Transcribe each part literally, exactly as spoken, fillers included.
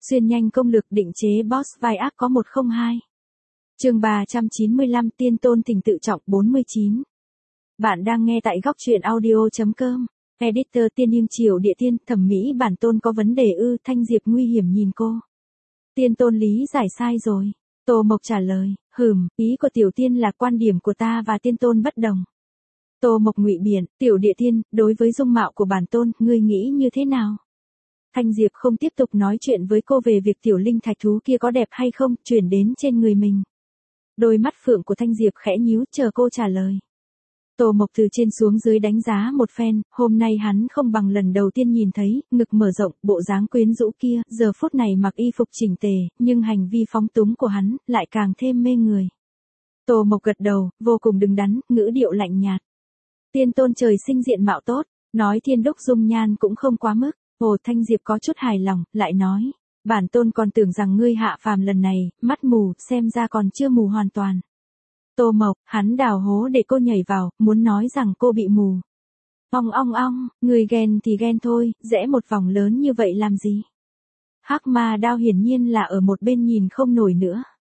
Xuyên nhanh công lực định chế boss vai ác có một không hai. Chương ba trăm chín mươi lăm Tiên Tôn Tình Tự Trọng bốn mươi chín. Bạn đang nghe tại góc truyện audio.com. Editor Tiên Im Triều Địa Tiên, thẩm mỹ bản tôn có vấn đề ư? Thanh Diệp nguy hiểm nhìn cô. Tiên Tôn lý giải sai rồi. Tô Mộc trả lời, hừm, ý của tiểu tiên là quan điểm của ta và Tiên Tôn bất đồng. Tô Mộc ngụy biện, tiểu địa tiên, đối với dung mạo của bản tôn, ngươi nghĩ như thế nào? Thanh Diệp không tiếp tục nói chuyện với cô về việc tiểu linh thạch thú kia có đẹp hay không, chuyển đến trên người mình. Đôi mắt phượng của Thanh Diệp khẽ nhíu, chờ cô trả lời. Tô Mộc từ trên xuống dưới đánh giá một phen, hôm nay hắn không bằng lần đầu tiên nhìn thấy, ngực mở rộng, bộ dáng quyến rũ kia, giờ phút này mặc y phục chỉnh tề, nhưng hành vi phóng túng của hắn, lại càng thêm mê người. Tô Mộc gật đầu, vô cùng đứng đắn, ngữ điệu lạnh nhạt. Tiên Tôn trời sinh diện mạo tốt, nói thiên đúc dung nhan cũng không quá mức. Hồ Thanh Diệp có chút hài lòng, lại nói, bản tôn còn tưởng rằng ngươi hạ phàm lần này, mắt mù, xem ra còn chưa mù hoàn toàn. Tô Mộc, hắn đào hố để cô nhảy vào, muốn nói rằng cô bị mù. Ong ong ong, người ghen thì ghen thôi, rẽ một vòng lớn như vậy làm gì? Hắc Ma Đao hiển nhiên là ở một bên nhìn không nổi nữa.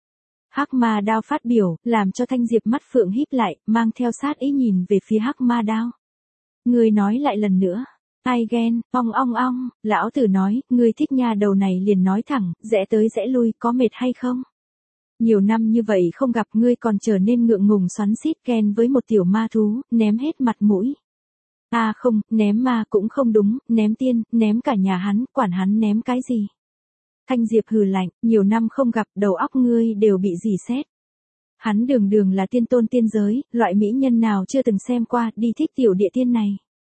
Hắc Ma Đao phát biểu, làm cho Thanh Diệp mắt phượng híp lại, mang theo sát ý nhìn về phía Hắc Ma Đao. Người nói lại lần nữa. Ai ghen, ong ong ong, lão tử nói, ngươi thích nha đầu này liền nói thẳng, rẽ tới rẽ lui, có mệt hay không? Nhiều năm như vậy không gặp ngươi còn trở nên ngượng ngùng xoắn xít ghen với một tiểu ma thú, ném hết mặt mũi. À không, ném ma cũng không đúng, ném tiên, ném cả nhà hắn, quản hắn ném cái gì? Thanh Diệp hừ lạnh, nhiều năm không gặp, đầu óc ngươi đều bị dỉ sét. Hắn đường đường là tiên tôn tiên giới, loại mỹ nhân nào chưa từng xem qua, đi thích tiểu địa tiên này.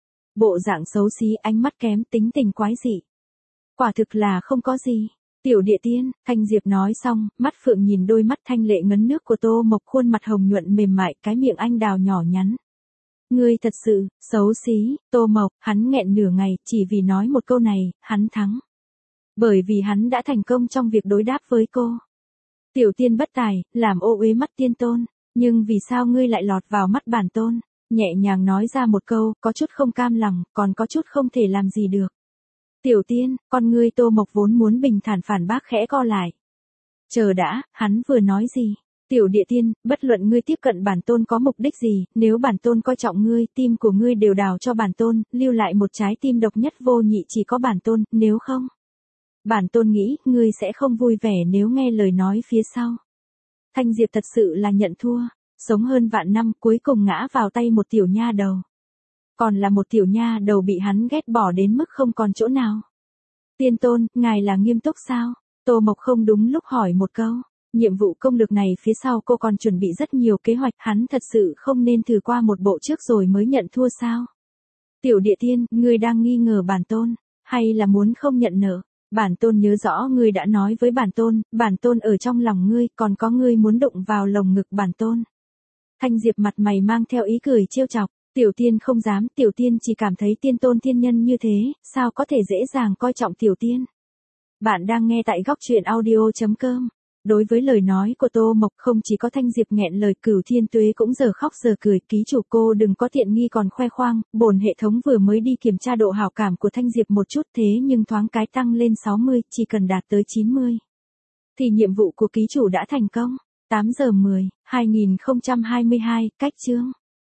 Bộ dạng xấu xí, ánh mắt kém, tính tình quái dị. Quả thực là không có gì. Tiểu địa tiên, Thanh Diệp nói xong, mắt phượng nhìn đôi mắt thanh lệ ngấn nước của Tô Mộc, khuôn mặt hồng nhuận mềm mại, cái miệng anh đào nhỏ nhắn. Ngươi thật sự, xấu xí, Tô Mộc, hắn nghẹn nửa ngày, chỉ vì nói một câu này, hắn thắng. Bởi vì hắn đã thành công trong việc đối đáp với cô. Tiểu tiên bất tài, làm ô uế mắt tiên tôn, nhưng vì sao ngươi lại lọt vào mắt bản tôn? Nhẹ nhàng nói ra một câu, có chút không cam lòng, còn có chút không thể làm gì được. Tiểu tiên, con ngươi Tô Mộc vốn muốn bình thản phản bác khẽ co lại. Chờ đã, hắn vừa nói gì? Tiểu địa tiên, bất luận ngươi tiếp cận bản tôn có mục đích gì, nếu bản tôn coi trọng ngươi, tim của ngươi đều đào cho bản tôn, lưu lại một trái tim độc nhất vô nhị chỉ có bản tôn, nếu không. Bản tôn nghĩ, ngươi sẽ không vui vẻ nếu nghe lời nói phía sau. Thanh Diệp thật sự là nhận thua. Sống hơn vạn năm cuối cùng ngã vào tay một tiểu nha đầu. Còn là một tiểu nha đầu bị hắn ghét bỏ đến mức không còn chỗ nào. Tiên Tôn, ngài là nghiêm túc sao? Tô Mộc không đúng lúc hỏi một câu. Nhiệm vụ công lực này phía sau cô còn chuẩn bị rất nhiều kế hoạch, hắn thật sự không nên thử qua một bộ trước rồi mới nhận thua sao? Tiểu địa tiên, ngươi đang nghi ngờ bản tôn, hay là muốn không nhận nợ? Bản tôn nhớ rõ ngươi đã nói với bản tôn, bản tôn ở trong lòng ngươi, còn có ngươi muốn đụng vào lồng ngực bản tôn. Thanh Diệp mặt mày mang theo ý cười trêu chọc, tiểu tiên không dám, tiểu tiên chỉ cảm thấy tiên tôn thiên nhân như thế, sao có thể dễ dàng coi trọng tiểu tiên. Bạn đang nghe tại góc truyện audio.com. Đối với lời nói của Tô Mộc không chỉ có Thanh Diệp nghẹn lời, Cửu Thiên Tuế cũng giờ khóc giờ cười, ký chủ cô đừng có tiện nghi còn khoe khoang, bổn hệ thống vừa mới đi kiểm tra độ hảo cảm của Thanh Diệp một chút thế nhưng thoáng cái tăng lên sáu mươi, chỉ cần đạt tới chín mươi. Thì nhiệm vụ của ký chủ đã thành công. tám giờ mười, hai nghìn không trăm hai mươi hai, cách chương.